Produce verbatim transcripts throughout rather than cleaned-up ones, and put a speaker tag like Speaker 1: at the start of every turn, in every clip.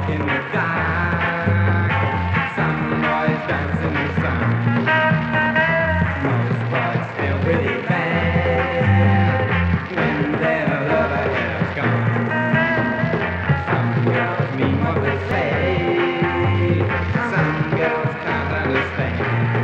Speaker 1: in the dark. Some boys dance in the sun. Most boys feel pretty bad when their lover has gone. Some girls mean what they say. Some girls can't understand.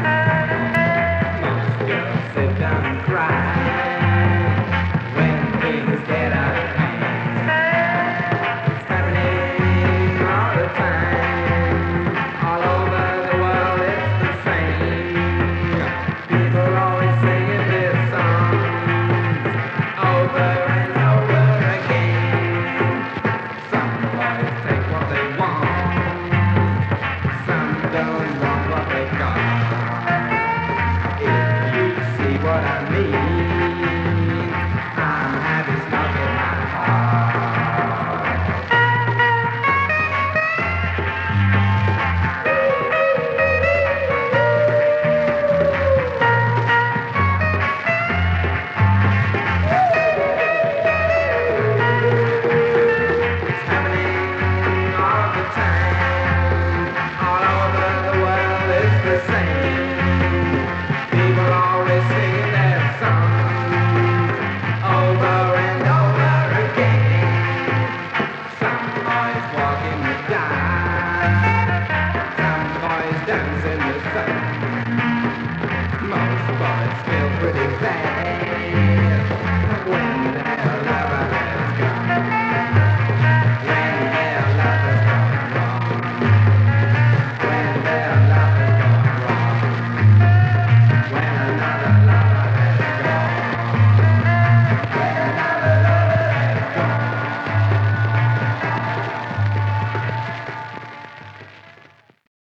Speaker 1: Most girls sit down and cry when things get out of hand. It's happening all the time. All over the world it's the same. People always singing this song over and over again. Some boys take what they want. Some don't want what they got. If you see what I mean, I'm happy stuck in my heart. It's happening all the time. All over the world it's the same. People always singing that song over and over again. Some boys walk in the dark. Some boys dance in the sun. Most boys feel pretty bad